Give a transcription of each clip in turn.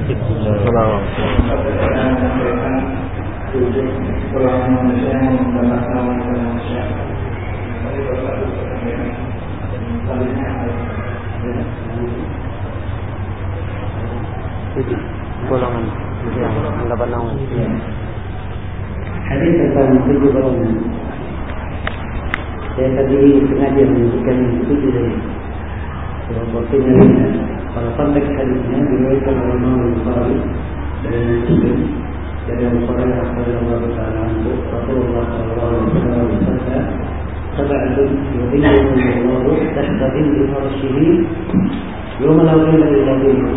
golongan yang anggapan naung. Hadis tentang 7 golongan. Saya tadi sengaja menyebutkan 7 dari waktunya. Pada konteks hadisnya diriwayatkan oleh Imam Bukhari dari Muslim dari Abu Hurairah radhiyallahu taala anhu, Rasulullah sallallahu alaihi wasallam bersabda, "Sab'atun yudhilluhumullahu tahta dhilli arsyihi yawma la dhilla illa dhilluh."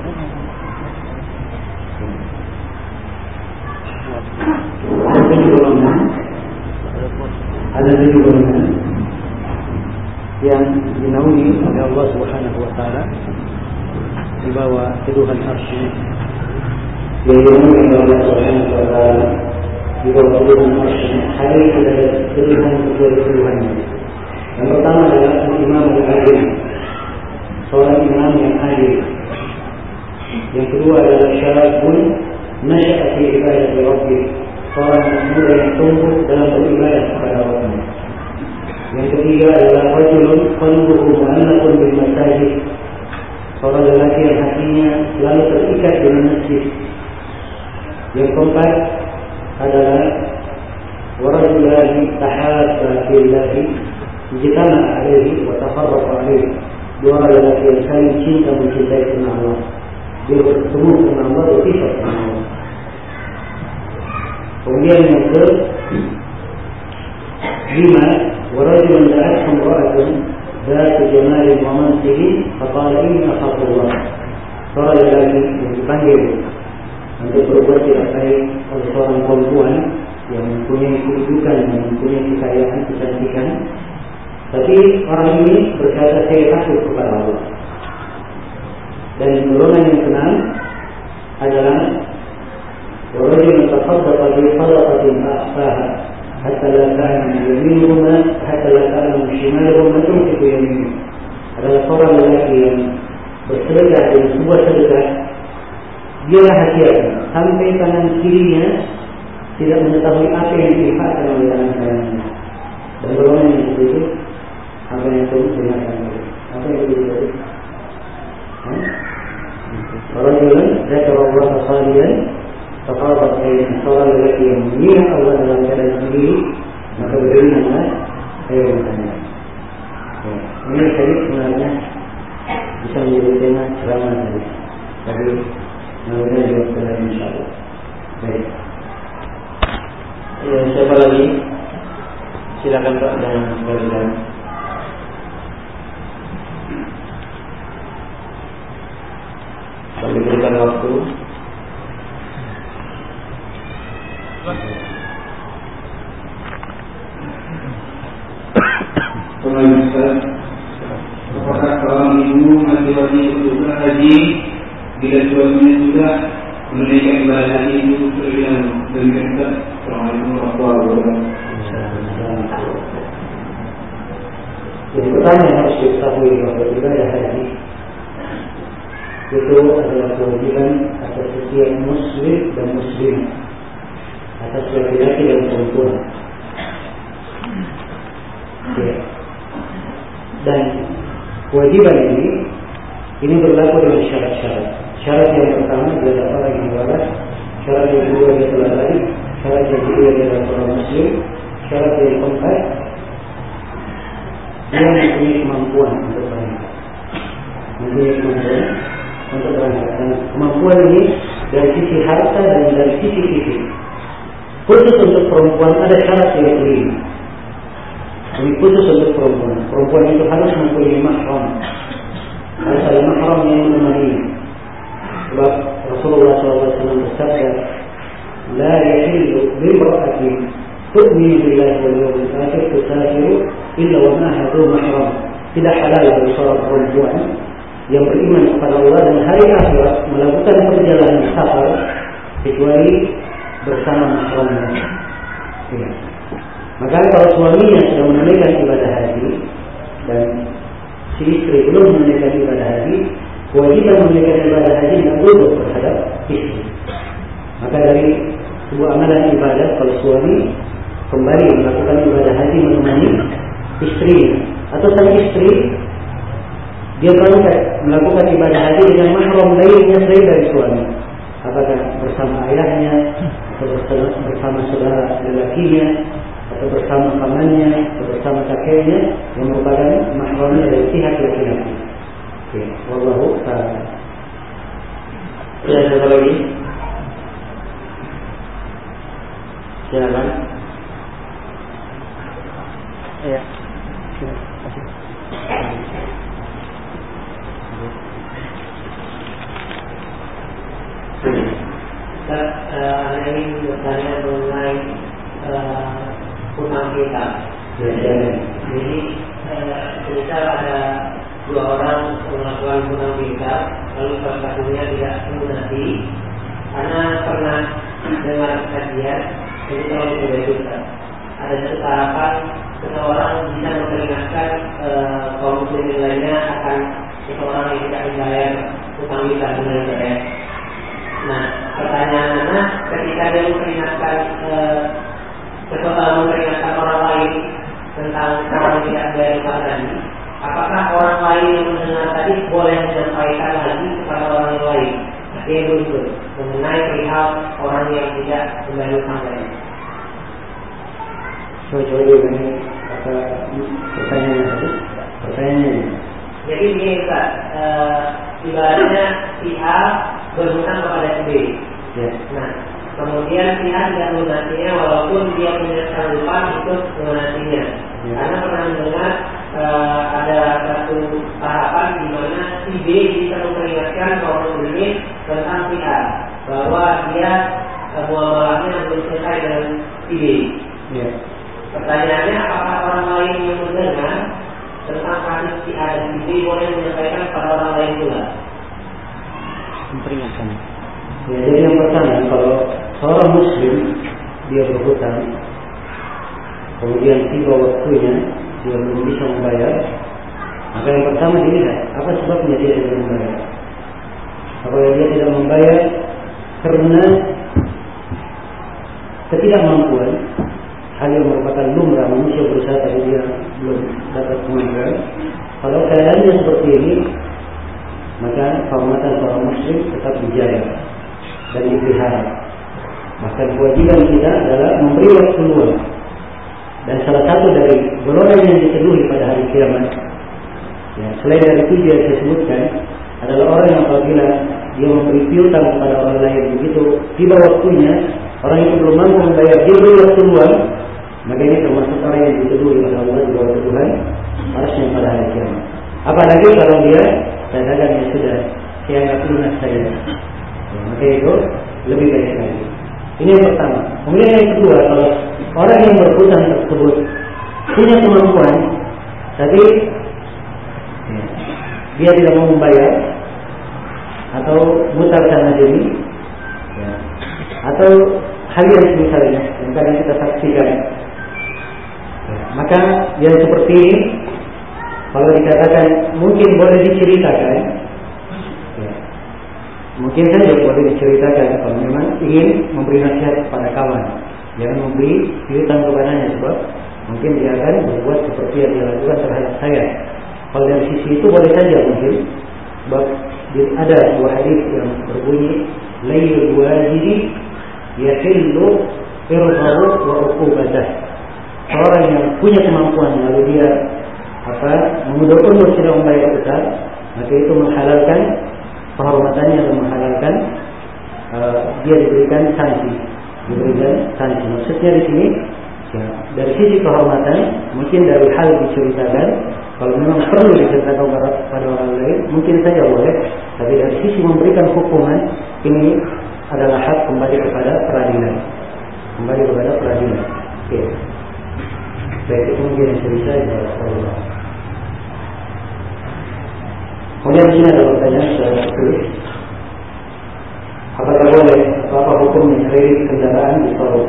Ada 7 golongan yang dinaungi oleh Allah Subhanahu wa taala di bawah teduhan arsy. Yang dinaungi oleh Allah Subhanahu wa taala di bawah teduhan arsy. Hari ada teduhan-teduhannya. Yang pertama adalah imam al-adil, seorang imam yang adil. Yang kedua adalah syarabun nasya'a fi ibadati rabbih, seorang muda yang tumbuh dalam beribadah kepada Allah. Yang ketiga adalah rajulun qalbuhu mu'allaqun bil masajid, seorang lelaki yang hatinya selalu terikat dengan masjid. Yang keempat adalah warajulani tahabba billahi ijtama'a alaihi wa tafarraqa alaihi, dua lelaki yang saling cinta mencintai karena Allah, dia bertemu karena Allah, berpisah karena Allah. Kemudian yang kelima, warajulun da'athu imra'atun dzatu jamalin wa mansibin faqala inni akhafullah, seorang lelaki yang dipanggil untuk berbuat tidak baik oleh seorang perempuan yang mempunyai kedudukan, yang mempunyai kekayaan, kecantikan, tapi orang ini berkata saya takut kepada Allah. Dan golongan yang keenam adalah ورجل تصدق بصدقة فأخفاها حتى لا تعلم يمينهما حتى لا تعلم شمالهما تنفق يمينه. Adalah seorang lelaki yang bersedekah dengan sebuah sedekah, dia rahasiakan sampai tangan kirinya tidak mengetahui apa yang diinfakkan oleh tangan kanannya. Dan golongan yang begitu, apa yang itu dengarkan? Apa yang itu? Rajulun dzakara Allah khaliyan faqadat ayna, seorang lelaki yang mengingat Allah dalam keadaan sendiri, maka beringatlah air matanya. Ini hadis sebenarnya bisa menjadi tema ceramah tadi, tapi mudah-mudahan juga benar insyaallah. Baik. Ya, siapa lagi? Silakan Pak dan sekalian. Kami berikan waktu. Apakah seorang ibu masih wajib untuk haji bila suaminya sudah menunaikan ibadah haji itu terlebih dahulu? Assalamualaikum warahmatullahi wabarakatuh. Yang pertama yang harus diketahui bahwa ibadah haji itu adalah kewajiban atas setiap muslim dan muslimah, atas laki-laki dan perempuan. Ya. Dan kewajiban ini berlaku dengan syarat-syarat. Syarat yang pertama adalah orang yang waras, syarat yang kedua dia telah tadi, syarat yang ketiga adalah seorang muslim, syarat yang keempat dia mempunyai kemampuan untuk berangkat. Dan kemampuan ini dari sisi harta dan dari sisi fisik. Khusus untuk perempuan ada syarat yang kelima. Ini khusus untuk perempuan. Perempuan itu harus mempunyai mahram. Harus ada mahram yang menemani. Sebab Rasulullah SAW bersabda, "La yahillu limra'atin tu'minu billahi wal yawmil akhir tusafiru illa wa ma'aha dhu mahram." Tidak halal bagi seorang perempuan yang beriman kepada Allah dan hari akhirat melakukan perjalanan safar kecuali bersama mahramnya. Ya. Maka kalau suaminya sudah menunaikan ibadah haji dan si istri belum menunaikan ibadah haji, kewajiban menunaikan ibadah haji tidak gugur berhaji. terhadap istri. Maka dari sebuah amalan ibadah kalau suami kembali melakukan ibadah haji menemani istrinya, atau sang istri dia berangkat melakukan ibadah haji dengan mahram lainnya selain dari suami, apakah bersama ayahnya, atau bersama saudara lelakinya, atau bersama pamannya, atau bersama kakeknya yang merupakan mahramnya dari pihak laki-laki. Oke, wallahu ta'ala. Ya, satu lagi. Silakan. Ya. Saya ingin bertanya mengenai hutang kita. Jadi misal ada dua orang melakukan hutang kita, lalu salah satunya tidak melunasi, karena pernah dengar kajian, jadi kalau tidak bisa ada satu harapan seseorang bisa memperingatkan kaum muslimin lainnya akan seseorang yang tidak membayar hutang kita dengan saya. Nah, pertanyaannya, ketika dia memperingatkan memperingatkan orang lain tentang orang yang tidak bayar hutang tadi, apakah orang lain yang mendengar tadi boleh menyampaikan lagi kepada orang yang lain? Nah, dia begitu mengenai perihal orang yang tidak membayar hutang tadi. Coba ini apa pertanyaannya tadi? Pertanyaannya. Jadi ini Ustaz, ibaratnya si A berhutang kepada si B. Ya. Nah, kemudian si A tidak melunasinya walaupun dia punya sanggupan untuk melunasinya. Ya. Karena pernah mendengar ada satu tahapan di mana si B bisa memperingatkan kaum muslimin tentang si A bahwa dia muamalahnya belum selesai dengan si B. Ya. Pertanyaannya, apakah orang lain yang mendengar tentang kasus si A dan si B boleh menyampaikan kepada orang lain pula? Memperingatkan. Ya, jadi yang pertama, kalau seorang muslim dia berhutang, kemudian tiba waktunya dia belum bisa membayar, maka yang pertama dilihat apa sebabnya dia tidak membayar. Apakah dia tidak membayar karena ketidakmampuan, hal yang merupakan lumrah manusia berusaha tapi dia belum dapat kemampuan. Kalau keadaannya seperti ini, maka kehormatan seorang muslim tetap dijaga dan dipelihara. Bahkan kewajiban kita adalah memberi waktu luang. Dan salah satu dari golongan yang diteduhi pada hari kiamat, ya, selain dari itu dia disebutkan adalah orang yang apabila dia memberi piutang kepada orang lain, begitu tiba waktunya orang itu belum mampu membayar, dia beri waktu luang, maka ini termasuk orang yang diteduhi oleh Allah di bawah Tuhan harusnya pada hari kiamat. Apalagi kalau dia katakan ya sudah, saya anggap lunas saya, ya, maka itu lebih baik lagi. Ini yang pertama. Kemudian yang kedua, kalau orang yang berhutang tersebut punya kemampuan, tapi ya, dia tidak mau membayar atau mutar sana sini, ya, atau hal yang misalnya yang kadang kita saksikan, ya, maka yang seperti ini kalau dikatakan mungkin boleh diceritakan, ya, mungkin saja boleh diceritakan kalau memang ingin memberi nasihat kepada kawan. Jangan memberi piutang kepadanya sebab mungkin dia akan berbuat seperti yang dia lakukan terhadap saya. Kalau dari sisi itu boleh saja mungkin, sebab ada sebuah hadis yang berbunyi layyul wajidi yahillu irhahu wa uqubatah. Orang yang punya kemampuan lalu dia mengundur-undur tidak membayar hutang, maka itu menghalalkan kehormatannya dan menghalalkan dia diberikan sanksi. Maksudnya di sini, ya, dari sisi kehormatan, mungkin dari hal diceritakan, kalau memang perlu diceritakan pada orang lain, mungkin saja boleh. Tapi dari sisi memberikan hukuman, ini adalah hak kembali kepada peradilan. Oke. Baik, itu mungkin yang cerita ya. Kemudian di sini ada pertanyaan secara tulis. Apakah boleh apa hukumnya kredit kendaraan di showroom?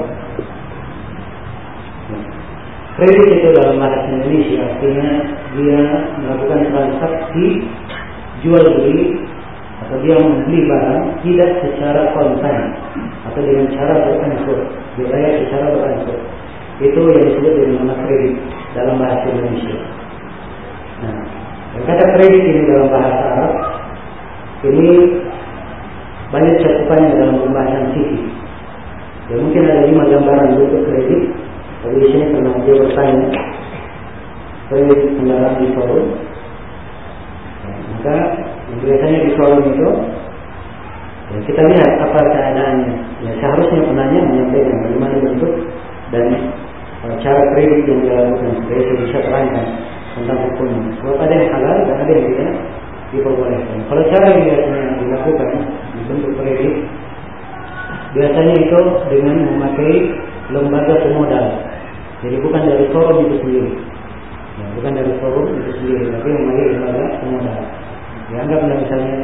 Kredit itu dalam bahasa Indonesia artinya dia melakukan transaksi jual beli atau dia membeli barang tidak secara kontan atau dengan cara beransur, dibayar secara beransur, itu yang disebut dengan nama kredit dalam bahasa Indonesia. Nah, kata kredit ini dalam bahasa Arab ini banyak cakupannya dalam pembahasan fikih. Ya, mungkin ada 5 gambaran bentuk kredit, tapi di sini karena dia bertanya kredit kendaraan di showroom, maka biasanya di showroom itu ya, kita lihat apa keadaannya. Ya, seharusnya penanya menyampaikan bagaimana bentuk dan cara kredit yang dilakukan supaya saya bisa terangkan tentang hukumnya. Sebab ada yang halal dan ada yang tidak diperbolehkan. Kalau cara yang biasanya dilakukan di bentuk kredit, biasanya itu dengan memakai lembaga pemodal. Jadi bukan dari showroom itu sendiri, ya, bukan dari showroom itu sendiri, tapi memakai lembaga pemodal. Dianggaplah misalnya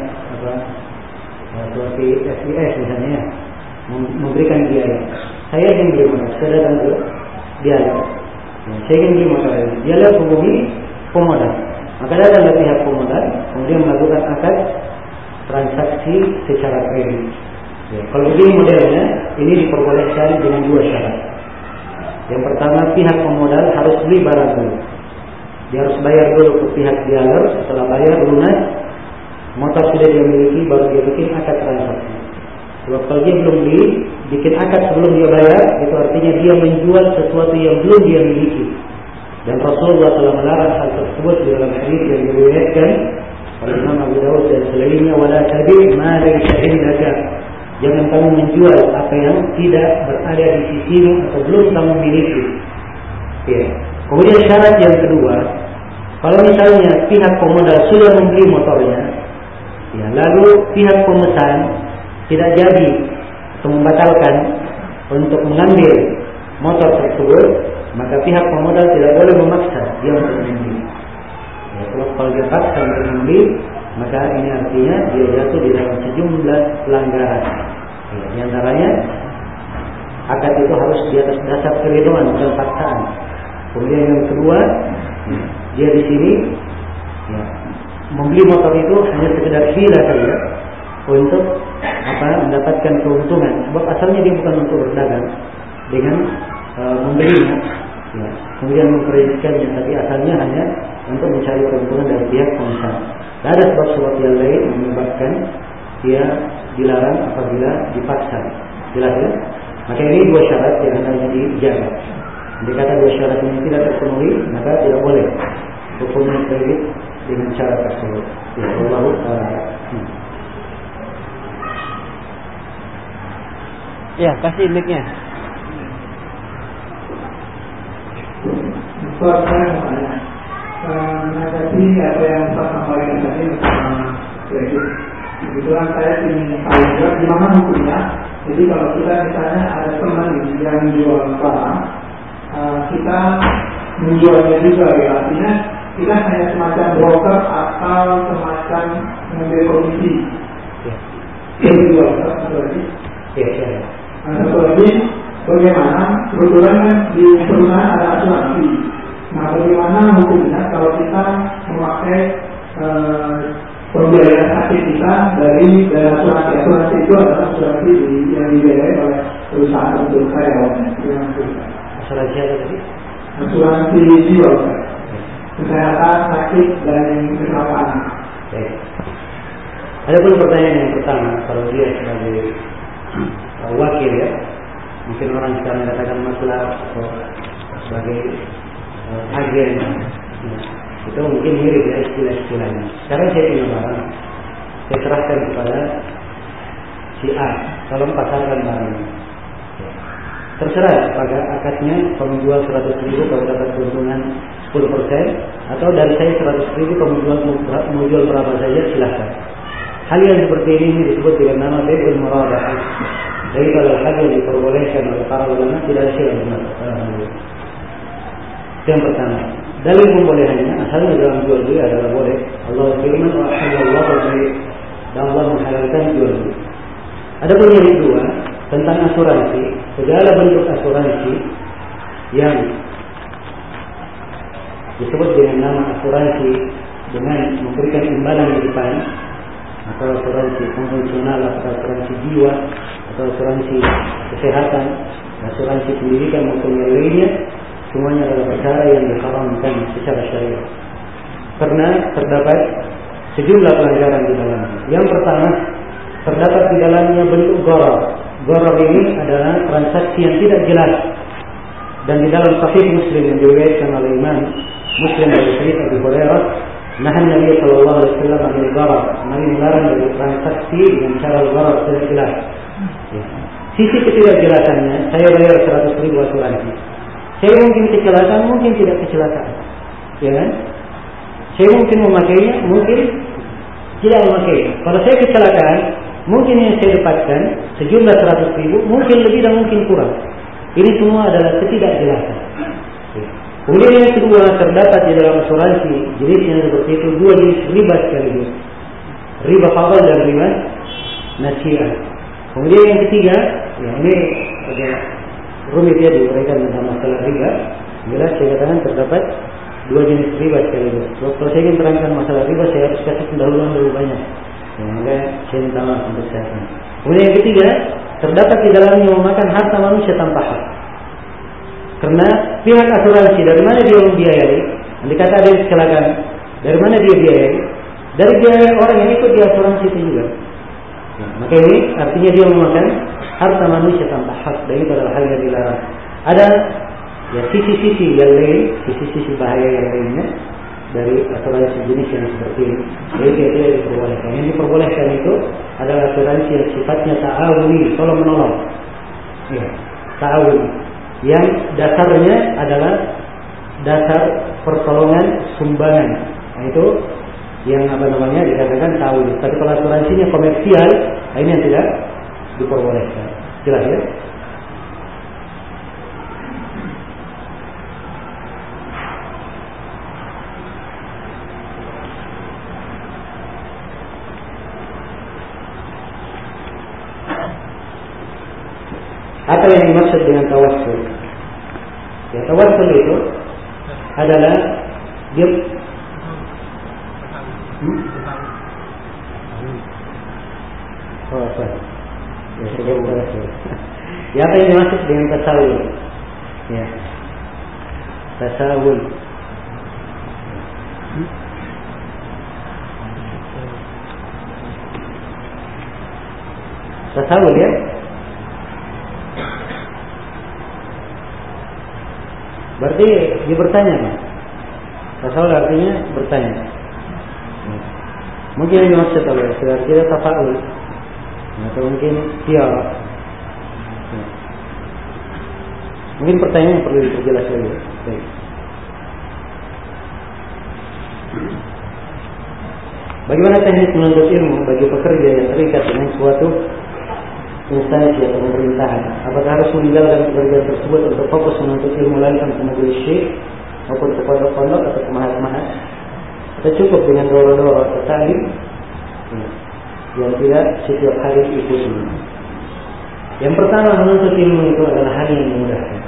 seperti SIS misalnya, memberikan biaya. Saya ingin beli motor, saya datang ke dialog. Saya ingin beli motor, dialog hubungi pemodal. Maka datang pihak pemodal, kemudian melakukan akad transaksi secara kredit. Ya, kalau begini modelnya, ini diperbolehkan dengan 2 syarat. Yang pertama, pihak pemodal harus beli barang dulu. Dia harus bayar dulu ke pihak dealer. Setelah bayar lunas, motor sudah dia miliki, baru dia bikin akad transaksi. Sebab kalau dia belum beli, bikin akad sebelum dia bayar, itu artinya dia menjual sesuatu yang belum dia miliki. Dan Rasulullah telah melarang hal tersebut di dalam hadis yang diriwayatkan oleh Imam Abu Dawud dan selainnya, wala tabi' ma laysa indaka. Jangan kamu menjual apa yang tidak berada di sisimu atau belum kamu miliki. Ya. Kemudian syarat yang kedua, kalau misalnya pihak pemodal sudah membeli motornya, ya, lalu pihak pemesan tidak jadi atau membatalkan untuk mengambil motor tersebut, maka pihak pemodal tidak boleh memaksa dia untuk membeli. Ya, kalau dia paksa untuk membeli, maka ini artinya dia jatuh di dalam sejumlah pelanggaran. Ya, di antaranya akad itu harus di atas dasar keridhaan bukan paksaan. Kemudian yang kedua, ya, dia di sini ya, membeli motor itu hanya sekedar hila saja untuk mendapatkan keuntungan. Sebab asalnya dia bukan untuk berdagang dengan membelinya, ya, kemudian mengkreditkannya, tapi asalnya hanya untuk mencari keuntungan dari pihak pemesan. Dan ada sebab-sebab yang lain yang menyebabkan dia dilarang apabila dipaksa. Jelas ya? Maka ini 2 syarat yang harus dijaga. Jika kata 2 syarat ini tidak terpenuhi, maka tidak boleh hukumnya kredit dengan cara tersebut. Ya, Allah Ta'ala. Ya, kasih mic-nya. Saya mau tanya, menanggapi apa yang Pak sampaikan tadi tentang kredit. Kebetulan saya ingin tahu juga gimana hukumnya. Jadi kalau kita misalnya ada teman yang jual barang, kita menjualnya juga, ya, artinya kita hanya semacam broker atau semacam mengambil komisi. Itu jual satu lagi. Satu lagi, bagaimana kebetulan kan di perusahaan ada asuransi. Nah, bagaimana hukumnya kalau kita memakai pembiayaan sakit kita dari asuransi? Asuransi itu adalah asuransi yang dibiayai oleh perusahaan untuk karyawannya. Asuransi apa tadi? Asuransi jiwa, kesehatan, sakit, dan kecelakaan. Ada pun pertanyaan yang pertama, kalau dia sebagai wakil, ya, mungkin orang sekarang katakan masalah atau sebagai agen, ya, itu mungkin mirip ya istilah-istilahnya. Sekarang saya punya barang, saya serahkan kepada si A, tolong pasarkan barangnya. Terserah apakah akadnya kamu jual 100.000 kalau dapat keuntungan 10%, atau dari saya 100.000 kamu mau jual berapa saja, silahkan. Hal yang seperti ini disebut dengan nama bai'ul murabahah. Dari kalau hal yang diperbolehkan oleh para ulama tidak ada syarat benar. Yang pertama, dalil pembolehannya asalnya dalam jual beli adalah boleh. Allah firman wa halallahu al-bay', dan Allah menghalalkan jual beli. Adapun yang kedua tentang asuransi, segala bentuk asuransi yang disebut dengan nama asuransi dengan memberikan imbalan di depan, atau asuransi konvensional, atau asuransi jiwa, atau asuransi kesehatan, asuransi pendidikan maupun yang lainnya, semuanya adalah perkara yang diharamkan secara syariat. Karena terdapat sejumlah pelanggaran di dalamnya. Yang pertama, terdapat di dalamnya bentuk gharar. Gharar ini adalah transaksi yang tidak jelas. Dan di dalam Sahih Muslim yang diriwayatkan oleh Imam Muslim dari hadits Abu Hurairah, nahan Nabi sallallahu alaihi wasallam dari gharar, Nabi melarang dari transaksi dengan cara gharar tidak jelas. Sisi ketidakjelasannya, saya bayar 100.000 asuransi. Saya mungkin kecelakaan, mungkin tidak kecelakaan. Ya kan? Saya mungkin memakainya, mungkin tidak memakainya. Kalau saya kecelakaan, mungkin yang saya dapatkan sejumlah 100.000, mungkin lebih dan mungkin kurang. Ini semua adalah ketidakjelasan. Kemudian yang kedua, terdapat di dalam asuransi jenis yang seperti itu dua jenis riba sekaligus. Riba fadl dan riba nasi'ah. Kemudian yang ketiga, ya ini agak rumit ya diuraikan tentang masalah riba. Jelas saya katakan terdapat dua jenis riba sekaligus. Kalau saya ingin terangkan masalah riba, saya harus kasih pendahuluan lebih banyak. Ya, maka saya minta maaf untuk saya. Kemudian yang ketiga, terdapat di dalamnya memakan harta manusia tanpa hak. Karena pihak asuransi dari mana dia membiayai? Nanti kata ada kecelakaan, dari mana dia biayai? Dari biaya orang yang ikut di asuransi itu juga. Ya, maka ini artinya dia memakan harta manusia tanpa hak, dan itu adalah hal yang dilarang. Ada ya sisi-sisi yang lain, sisi-sisi bahaya yang lainnya dari asuransi jenis yang seperti ini. Jadi tidak diperbolehkan. Yang diperbolehkan itu adalah asuransi yang sifatnya ta'awuni, tolong menolong. Ya, ta'awuni. Yang dasarnya adalah dasar pertolongan sumbangan. Nah, itu yang dikatakan ta'awuni. Tapi kalau asuransinya komersial, ini yang tidak diperbolehkan. Jelas ya? Apa yang dimaksud dengan tawassul? Ya, tawassul itu adalah dia Ya, saya tawassul. Ya, apa yang dimaksud dengan tasawul? Ya. Tasawul. Tasawul ya. Berarti dia bertanya, Pak. Tasawul artinya bertanya. Mungkin yang dimaksud oleh saudara kita tafa'ul, atau mungkin tiara. Mungkin pertanyaannya perlu diperjelas lagi. Baik. Bagaimana teknik menuntut ilmu bagi pekerja yang terikat dengan suatu instansi atau pemerintahan? Apakah harus meninggalkan pekerjaan tersebut untuk fokus menuntut ilmu langsung ke majelis syekh maupun ke pondok-pondok atau ke mahat-mahat? Atau cukup dengan doro-doro atau ta'lim yang tidak setiap hari ikuti? Yang pertama, menuntut ilmu itu adalah hal yang dimudahkan.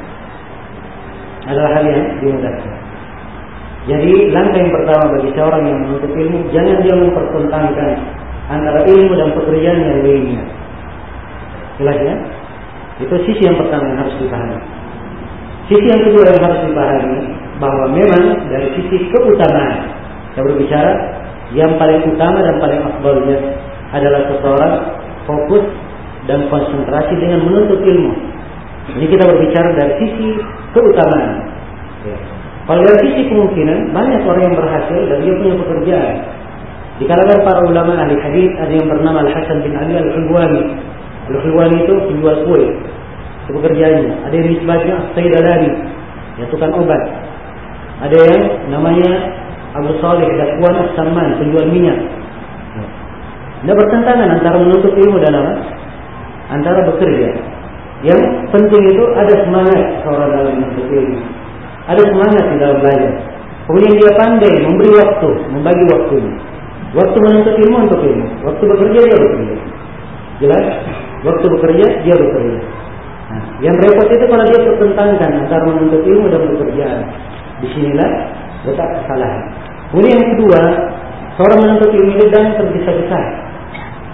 Jadi langkah yang pertama bagi seorang yang menuntut ilmu, jangan dia mempertentangkan antara ilmu dan pekerjaan yang lainnya. Jelas ya? Itu sisi yang pertama yang harus dipahami. Sisi yang kedua yang harus dipahami, bahwa memang dari sisi keutamaan, kita berbicara yang paling utama dan paling afdalnya adalah seseorang fokus dan konsentrasi dengan menuntut ilmu. Jadi kita berbicara dari sisi keutamaan. Ya. Kalau dari sisi kemungkinan, banyak orang yang berhasil dan dia punya pekerjaan. Di kalangan para ulama ahli hadis ada yang bernama Al-Hasan bin Ali Al-Hulwani. Al-Hulwani itu penjual kue, itu pekerjaannya. Ada yang nisbatnya Sayyidalani, ya tukang obat. Ada yang namanya Abu Salih Dakwan As-Samman, penjual minyak. Tidak bertentangan antara menuntut ilmu dan apa? Antara bekerja. Yang penting itu ada semangat seorang dalam menuntut ilmu, ada semangat di dalam belajar. Kemudian dia pandai memberi waktu, membagi waktunya. Waktu menuntut ilmu untuk ilmu, waktu bekerja dia bekerja. Jelas? Waktu bekerja dia bekerja. Nah, yang repot itu kalau dia bertentangkan antara menuntut ilmu dan pekerjaan. Disinilah letak kesalahan. Kemudian yang kedua, seorang menuntut ilmu itu jangan tergesa-gesa.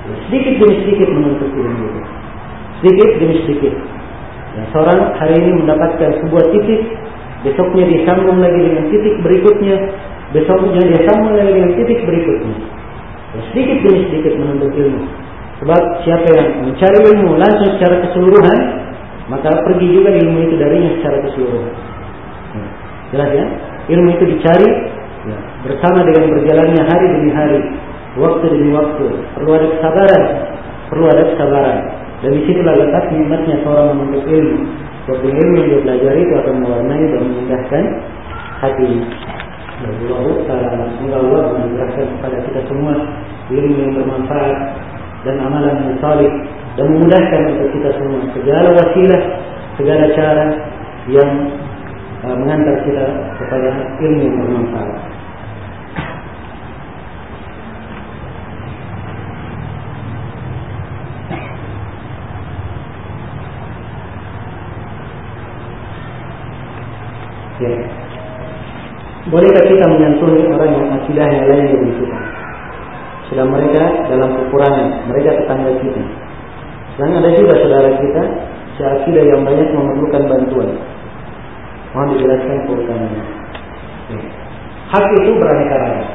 sedikit demi sedikit menuntut ilmu itu, sedikit demi sedikit. Ya, seorang hari ini mendapatkan sebuah titik, besoknya dia sambung lagi dengan titik berikutnya, besoknya dia sambung lagi dengan titik berikutnya. Ya, sedikit demi sedikit menuntut ilmu. Sebab siapa yang mencari ilmu langsung secara keseluruhan, maka pergi juga ilmu itu darinya secara keseluruhan. Ya, jelas ya? Ilmu itu dicari ya, bersama dengan berjalannya hari demi hari, waktu demi waktu. Perlu ada kesabaran, perlu ada kesabaran. Dan disitulah letak nikmatnya seorang menuntut ilmu. Sebab ilmu yang dia pelajari itu akan mewarnai dan memindahkan hati. Allah Ta'ala, semoga Allah mengajarkan kepada kita semua ilmu yang bermanfaat dan amalan yang salih, dan memudahkan untuk kita semua segala wasilah, segala cara yang mengantar kita kepada ilmu yang bermanfaat. Ya. Bolehkah kita menyantuni orang yang akidahnya lain dari kita? Sedang mereka dalam kekurangan, mereka tetangga kita. Dan ada juga saudara kita seakidah yang banyak memerlukan bantuan. Mohon dijelaskan keurutannya. Ya. Hak itu beraneka ragam.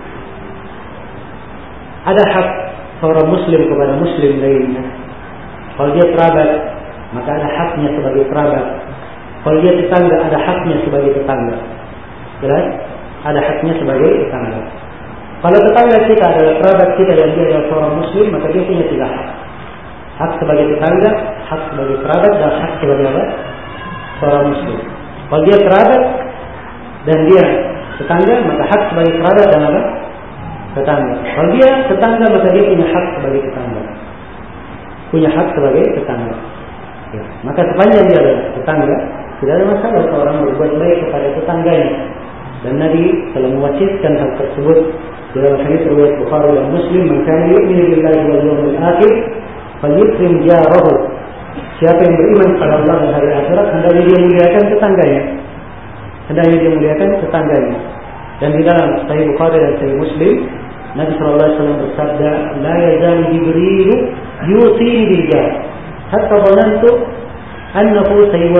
Ada hak seorang muslim kepada muslim lainnya. Kalau dia kerabat, maka ada haknya sebagai kerabat. Kalau dia tetangga, ada haknya sebagai tetangga. Jelas? Ada haknya sebagai tetangga. Kalau tetangga kita adalah kerabat kita dan dia adalah seorang muslim, maka dia punya 3 hak. Hak sebagai tetangga, hak sebagai kerabat, dan hak sebagai apa? Seorang muslim. Kalau dia kerabat dan dia tetangga, maka hak sebagai kerabat dan apa? Tetangga. Kalau dia tetangga, maka dia punya hak sebagai tetangga. Punya hak sebagai tetangga. Ya. Maka sepanjang dia adalah tetangga, tidak ada masalah seorang berbuat baik kepada tetangganya. Dan Nabi telah mewasiatkan hal tersebut dalam hadis riwayat Bukhari dan Muslim, "Man kana yu'minu billahi wal yawmil akhir falyukrim jarahu." Siapa yang beriman kepada Allah dan hari akhirat, hendaknya dia muliakan tetangganya. Hendaknya dia muliakan tetangganya. Dan di dalam Sahih Bukhari dan Sahih Muslim, Nabi sallallahu alaihi wasallam bersabda, "La yazalu Jibril yusini bil jar hatta dhanantu annahu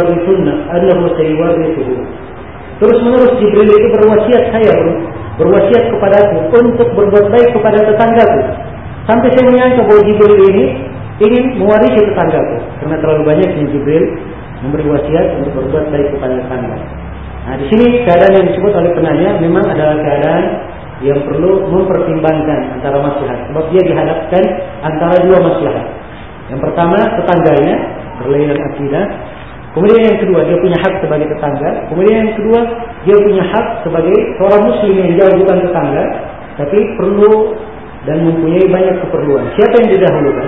sayuwarrithuhu." Terus menerus Jibril itu berwasiat kepadaku untuk berbuat baik kepada tetanggaku. Sampai saya menyangka bahwa Jibril ini ingin mewarisi tetanggaku, karena terlalu banyaknya Jibril memberi wasiat untuk berbuat baik kepada tetangga. Nah, di sini keadaan yang disebut oleh penanya memang adalah keadaan yang perlu mempertimbangkan antara maslahat. Sebab dia dihadapkan antara 2 maslahat. Yang pertama, tetangganya berlainan akidah. Kemudian yang kedua, dia punya hak sebagai tetangga. Kemudian yang kedua, dia punya hak sebagai seorang muslim yang jauh bukan tetangga, tapi perlu dan mempunyai banyak keperluan. Siapa yang didahulukan?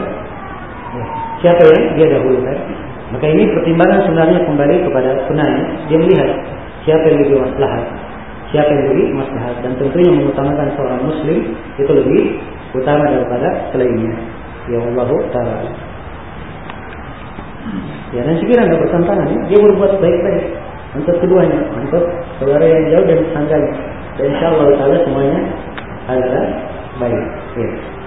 Siapa yang dia dahulukan? Maka ini pertimbangan sebenarnya kembali kepada penanya. Dia melihat siapa yang lebih maslahat, siapa yang lebih maslahat, dan tentunya mengutamakan seorang muslim itu lebih utama daripada selainnya. Ya Allah Ta'ala. Ya, dan sekiranya tidak bertentangan, dia berbuat baik-baik untuk keduanya, untuk saudara yang jauh dan tetangganya. Dan insyaAllah Ta'ala semuanya adalah baik. Ya.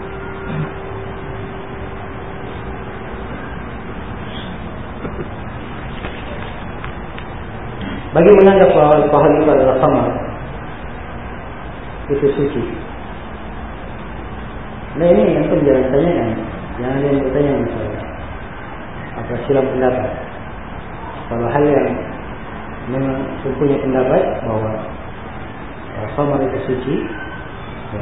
Bagi menganggap bahwa alkohol itu adalah khamar, itu suci. Nah, ini yang jangan tanyakan, jangan ada yang bertanya masalah apa silam pendapat. Kalau hal yang memang mempunyai pendapat bahwa khamar itu suci, ya.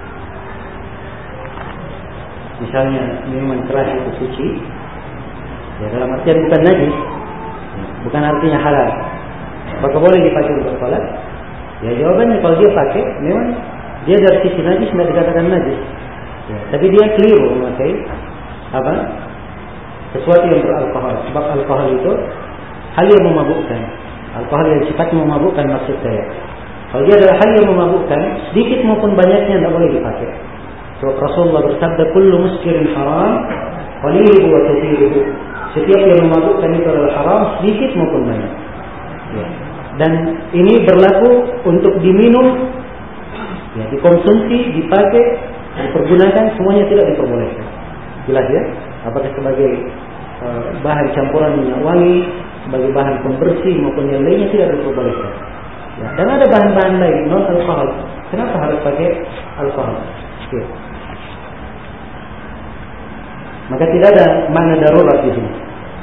Misalnya minuman keras itu suci, ya dalam artian bukan najis, bukan artinya halal. Apakah boleh dipakai untuk sholat? Ya jawabannya kalau dia pakai, memang dia dari sisi najis tidak dikatakan najis. Ya, tapi dia keliru memakai apa? Sesuatu yang beralkohol. Sebab alkohol itu hal yang memabukkan. Alkohol yang sifatnya memabukkan maksud saya. Kalau dia adalah hal yang memabukkan, sedikit maupun banyaknya tidak boleh dipakai. Sebab Rasulullah bersabda, "Kullu muskirin haram, qaliluhu wa kathiruhu." Setiap yang memabukkan itu adalah haram, sedikit maupun banyak. Ya. Dan ini berlaku untuk diminum, ya, dikonsumsi, dipakai, dipergunakan, semuanya tidak diperbolehkan. Jelas ya? Apakah sebagai bahan campuran minyak wangi, sebagai bahan pembersih maupun yang lainnya tidak diperbolehkan. Ya. Dan ada bahan-bahan lain non alkohol. Kenapa harus pakai alkohol? Ya. Maka tidak ada makna darurat di sini.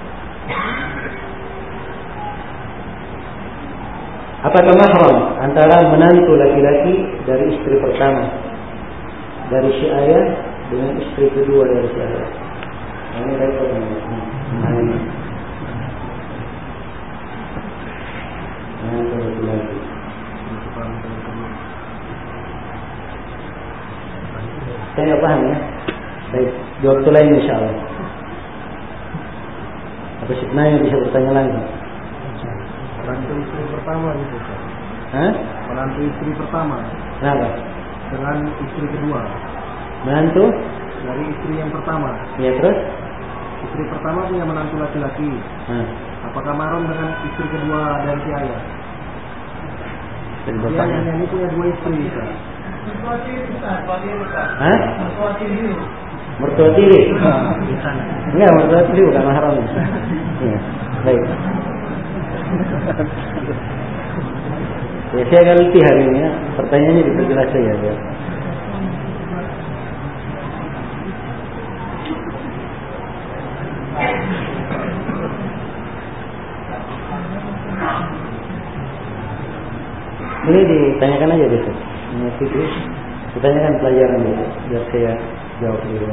Apakah mahram antara menantu laki-laki dari istri pertama dari si ayah dengan istri kedua dari si ayah? Ini repot ini. Menantu laki-laki. Saya nggak paham ya. Baik, jawab itu lain insya Allah. Apa sebenarnya bisa bertanya lagi? Menantu istri pertama gitu. Hah? Menantu istri pertama. Kenapa? Dengan istri kedua. Menantu? Dari istri yang pertama. Ya terus? Istri pertama punya menantu laki-laki. Apakah mahram dengan istri kedua dari si ayah? Dia ini punya dua istri. Mertua tiri, Ustaz. Hah? Mertua tiri. Mertua tiri? Enggak, mertua tiri bukan mahram. Ya, baik. Ya, saya akan letih hari ini ya. Pertanyaannya diperjelas saja ya. Ini ditanyakan aja besok. Ini fikri. Ditanyakan pelajaran besok biar saya jawab dulu.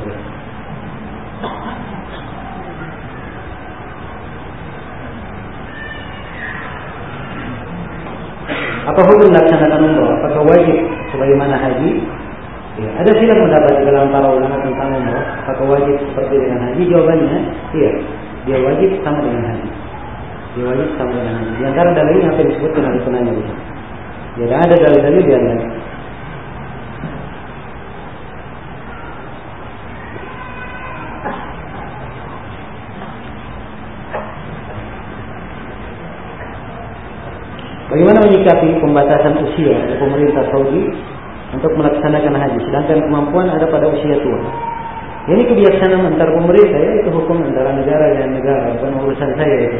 Apa hukum melaksanakan umrah? Apakah wajib sebagaimana haji? Ya, ada silap pendapat di kalangan para ulama tentang umrah. Apakah wajib seperti dengan haji? Jawabannya, iya. Dia wajib sama dengan haji. Dia wajib sama dengan haji. Di antara dalilnya apa yang disebutkan oleh penanya di sini. Ya, dan ada dalil-dalil di antara. Bagaimana menyikapi pembatasan usia dari pemerintah Saudi untuk melaksanakan haji, sedangkan kemampuan ada pada usia tua? Ini kebiasaan antar pemerintah ya, itu hukum antara negara dan negara, bukan urusan saya itu.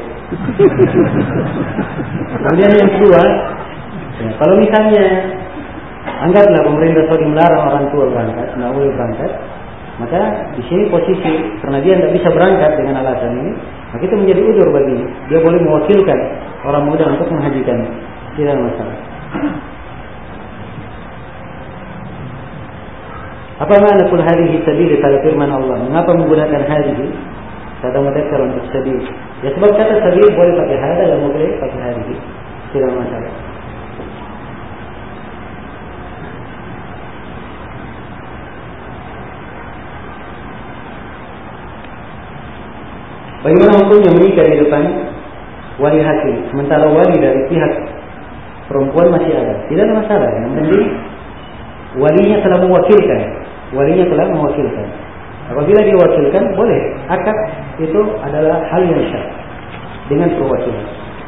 Kemudian yang kedua, ya, kalau misalnya anggaplah pemerintah Saudi melarang orang tua berangkat, tidak boleh berangkat, maka di sini posisi karena dia tidak bisa berangkat dengan alasan ini, maka itu menjadi udzur baginya. Dia boleh mewakilkan orang muda untuk menghajikan, tidak ada masalah. Apa makna kul hadhihi sabili pada firman Allah? Mengapa menggunakan hadhihi? Kata mudzakkar untuk sabil. Ya sebab kata sabil boleh pakai hada dan boleh pakai hadhihi, tidak ada masalah. Bagaimana hukumnya menikah di depan wali hakim, sementara wali dari pihak perempuan masih ada? Tidak ada masalah. Yang penting walinya telah mewakilkan. Apabila dia wakilkan, boleh. Akad itu adalah hal yang syah dengan perwakilan.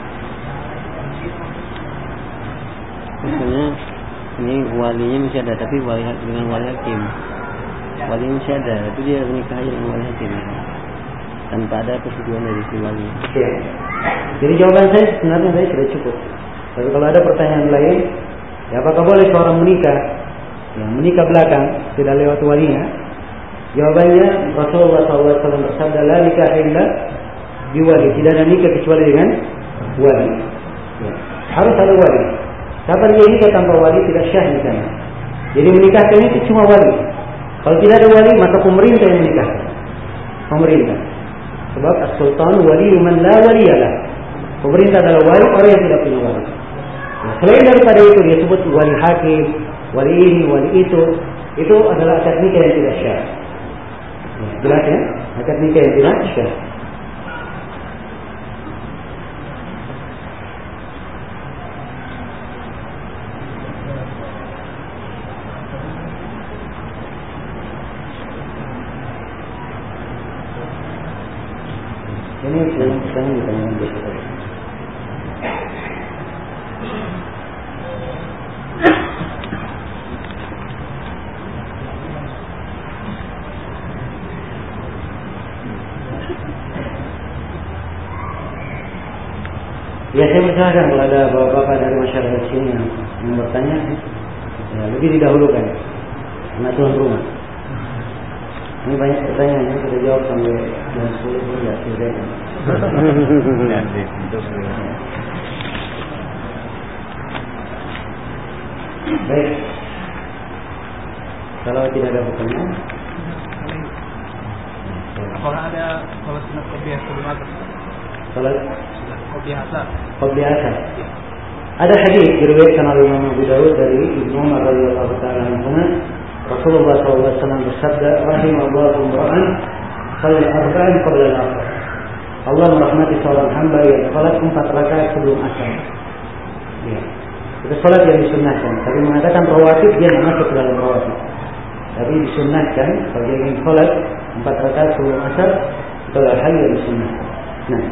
Maksudnya ini walinya masih ada, tapi dengan wali hakim. Walinya masih ada, tapi dia menikah aja dengan wali hakim. Tanpa ada persetujuan dari si wali. Ya. Jadi jawaban saya sebenarnya sudah cukup. Tapi kalau ada pertanyaan lain, ya apakah boleh seorang menikah, yang menikah belakang tidak lewat walinya? Jawabannya Rasulullah SAW bersabda, la nikah illa biwali. Tidak ada nikah kecuali dengan wali. Ya. Harus ada wali. Kapan dia nikah tanpa wali tidak syah nikahnya. Jadi menikahkan itu cuma wali. Kalau tidak ada wali maka pemerintah yang menikahkan. Pemerintah. Sebab as-sultan wali man la waliyalah. Pemerintah adalah wali orang yang tidak punya wali. Nah, selain daripada itu dia sebut wali hakim, wali ini, wali itu adalah akad nikah yang tidak syah. Jelas ya? Akad nikah yang tidak syah. Ini jangan ditanyakan besok. Ya saya persilakan kalau ada bapak-bapak dari masyarakat sini yang bertanya, ya, lebih didahulukan karena tuan rumah. Ini banyak pertanyaan yang sudah jawab sampai jam 10 pun tidak selesai. Baik. Kalau tidak ada pertanyaan, kalau ada sholat sunat qobliyah sebelum asar. Sholat qobliyah asar. Ada hadis diriwayatkan oleh Imam Abu Dawud dari Ibnu Umar radhiyallahu taala anhu, Rasulullah SAW bersabda, "Rahimallahu imra'an shalla arba'an qabla al-'asr." Allah merahmati seorang hamba yang salat 4 rakaat sebelum asar. Ya. Itu salat yang disunnahkan. Tapi mengatakan rawatib dia tidak masuk ke dalam rawatib. Tapi disunnahkan kalau dia ingin salat 4 rakaat sebelum asar, itu adalah hal yang disunnahkan. Nah.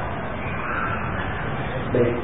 Baik.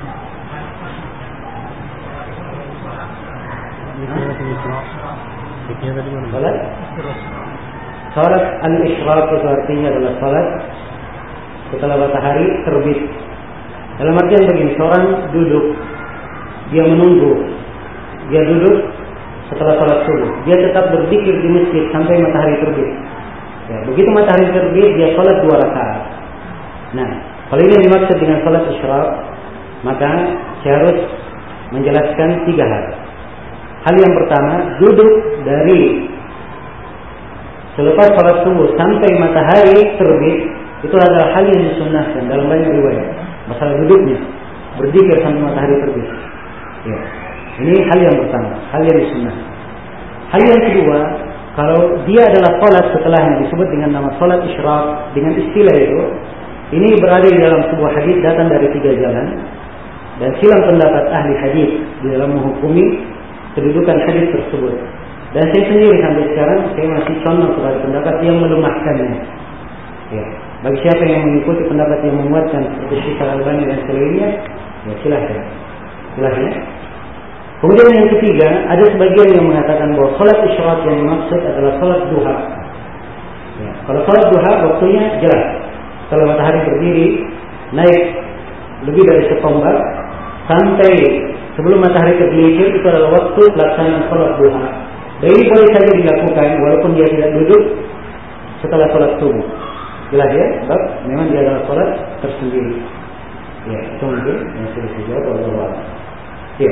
Salat al-isyraq itu artinya adalah salat setelah matahari terbit. Dalam artian begini, seorang duduk, dia menunggu, dia duduk setelah salat subuh, dia tetap berzikir di masjid sampai matahari terbit. Ya, begitu matahari terbit dia salat 2 rakaat. Nah, kalau ini dimaksud dengan salat isyraq, maka saya harus menjelaskan 3 hal. Hal yang pertama, duduk dari selepas salat subuh sampai matahari terbit itu adalah hal yang disunnahkan dalam banyak riwayat. Masalah duduknya, berzikir sampai matahari terbit. Ya. Ini hal yang pertama, hal yang disunnahkan. Hal yang kedua, kalau dia adalah salat setelah yang disebut dengan nama salat isyraq dengan istilah itu, ini berada di dalam sebuah hadis datang dari 3 jalan dan silang pendapat ahli hadis di dalam menghukumi kedudukan hadis tersebut. Dan saya sendiri sampai sekarang saya masih condong kepada pendapat yang melemahkannya. Ya. Bagi siapa yang mengikuti pendapat yang menguatkan seperti Syekh Al-Albani dan selainnya, ya silahkan. Kemudian yang ketiga, ada sebagian yang mengatakan bahwa salat isyraq yang dimaksud adalah salat duha. Ya. Kalau salat duha waktunya jelas. Setelah matahari berdiri naik lebih dari setombak sampai sebelum matahari tergelincir, itu adalah waktu pelaksanaan salat duha. Dan ini boleh saja dilakukan walaupun dia tidak duduk setelah salat subuh. Jelas ya, sebab memang dia adalah salat tersendiri. Ya, itu mungkin yang sudah saya jawab oleh Allah. Ya.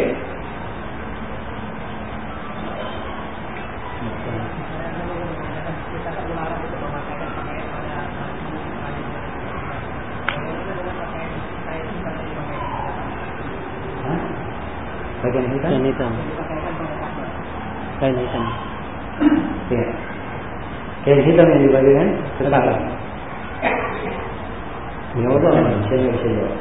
Bagian hitam. Kain hitam. Ya. Kain hitam yang dibagikan setara. Ya Allah, saya tidak bisa jawab.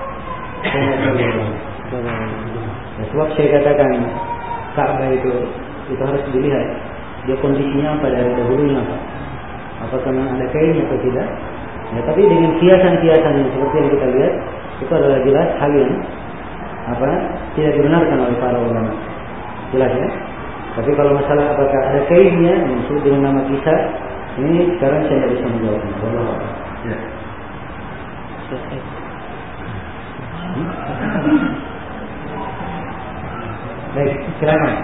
Sebab saya katakan Ka'bah itu harus dilihat dia kondisinya apa dari dahulunya apa. Apakah memang ada kainnya atau tidak? Ya, tapi dengan hiasan-hiasan seperti yang kita lihat itu adalah jelas hal yang tidak dibenarkan oleh para ulama. Jelas ya. Tapi kalau masalah apakah ada kainnya yang disebut dengan nama kisah, ini sekarang saya tidak bisa menjawabnya. Wallahu a'lam. Ya. Baik, silakan.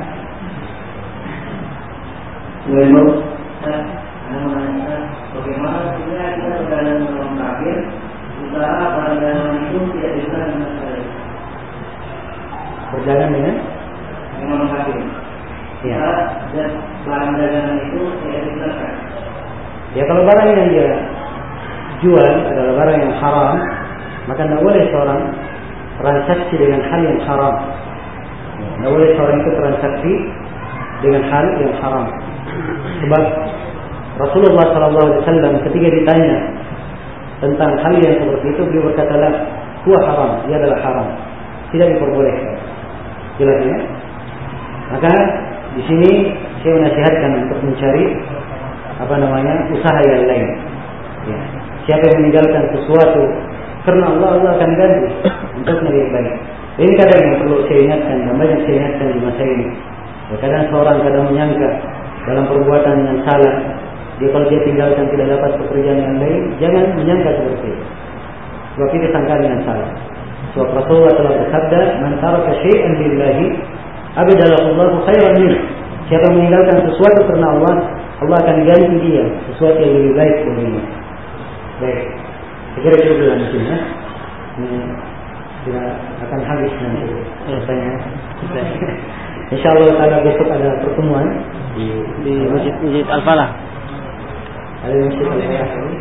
Bagaimana sebenarnya kita berada dalam kafir, usaha perdagangan itu tidak bisa dengan sekali. Berjalan dengan memang kafir. Ya. Dan barang dagangan itu tidak dibenarkan. Ya, kalau barang yang dia jual adalah barang yang haram, maka tidak boleh seorang transaksi dengan hal yang haram. Tidak boleh seorang itu transaksi dengan hal yang haram. Sebab Rasulullah SAW ketika ditanya tentang hal yang seperti itu, beliau berkatalah, huwa haram, dia adalah haram, tidak diperbolehkan. Jelas ya? Maka di sini saya menasihatkan untuk mencari usaha yang lain. Ya. Siapa yang meninggalkan sesuatu karena Allah akan ganti untuk lebih baik. Ini kadang yang perlu saya ingatkan dan banyak saya ingatkan di masa ini. Ya, kadang seorang menyangka dalam perbuatan yang salah, kalau dia tinggalkan tidak dapat pekerjaan yang lain, jangan menyangka seperti itu. Sebab itu sangkaan yang salah. Sebab Rasulullah telah bersabda, "Man taraka syai'an lillahi abadalahu khairan minhu." Siapa meninggalkan sesuatu karena Allah, Allah akan ganti dia sesuatu yang lebih baik baginya. Baik, saya kira cukup dulu mungkin ya. Ini sudah akan habis nanti selesainya. Insyaallah kalau besok ada pertemuan di Masjid Al-Falah. Ada Masjid Al-Falah ini.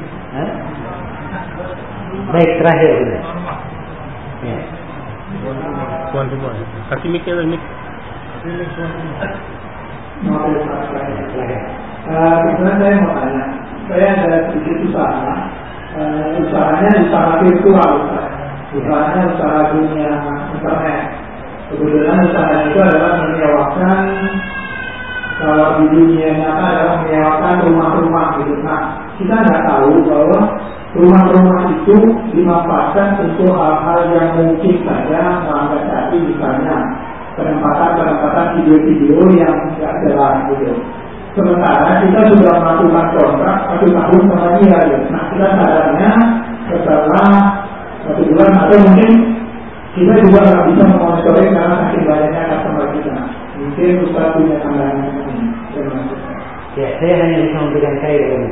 Baik, terakhir sudah. Ya. Tuan semua. Kasih mic ya, mic. Sebenarnya saya mau tanya, saya ada sedikit usaha, usahanya usaha virtual, usahanya usaha dunia internet. Kebetulan usaha itu adalah menyewakan, kalau di dunia nyata adalah menyewakan rumah-rumah gitu. Nah, kita nggak tahu bahwa rumah-rumah itu dimanfaatkan untuk hal-hal yang mungkin saja melanggar hati, misalnya penempatan video-video yang tidak jelas gitu. Sementara kita sudah melakukan kontrak 1 tahun sama dia gitu. Nah, kita sadarnya setelah 1 bulan atau mungkin kita juga nggak bisa memonitoring karena saking banyaknya customer kita. Mungkin Ustaz punya tambahan ini. Ya, saya hanya bisa memberikan kaidah ini.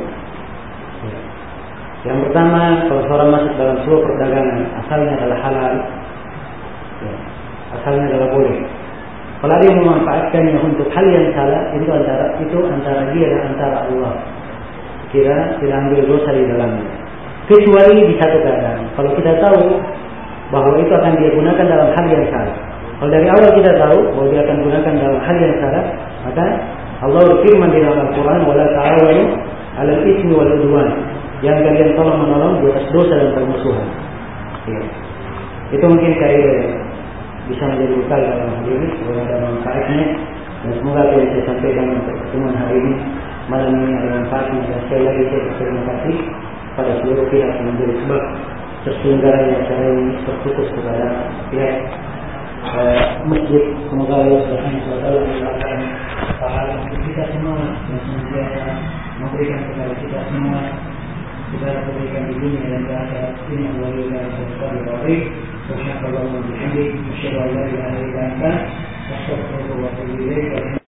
Yang pertama, kalau seorang masuk dalam sebuah perdagangan, asalnya adalah halal, ya, asalnya adalah boleh. Kalau dia memanfaatkannya untuk hal yang salah, itu antara dia dan antara Allah. Kira tidak ambil dosa di dalamnya. Kecuali di satu keadaan, kalau kita tahu bahwa itu akan dia gunakan dalam hal yang salah. Kalau dari awal kita tahu bahwa dia akan gunakan dalam hal yang salah, maka Allah berfirman di dalam Al-Quran, "Wala ta'awanu 'alal itsmi wal 'udwan." Yang kalian tolong menolong di atas dosa dan permusuhan. Ya. Itu mungkin kaidah yang bisa menjadi bekal dalam hal ini, semoga ada manfaatnya, dan semoga apa yang saya sampaikan untuk pertemuan hari ini malam ini ada manfaatnya. Dan sekali lagi saya berterima kasih pada seluruh pihak yang menjadi sebab terselenggaranya acara ini, terkhusus kepada pihak masjid. Semoga Allah Subhanahu wa taala melakukan pahala untuk kita semua dan senantiasa memberikan kepada kita semua segala kebaikan di dunia dan di akhirat. Ini Allah yang berkati. Subhanallah wa bihamdihi, asyhadu an la ilaha illa anta, astaghfiruka wa atubu ilaik.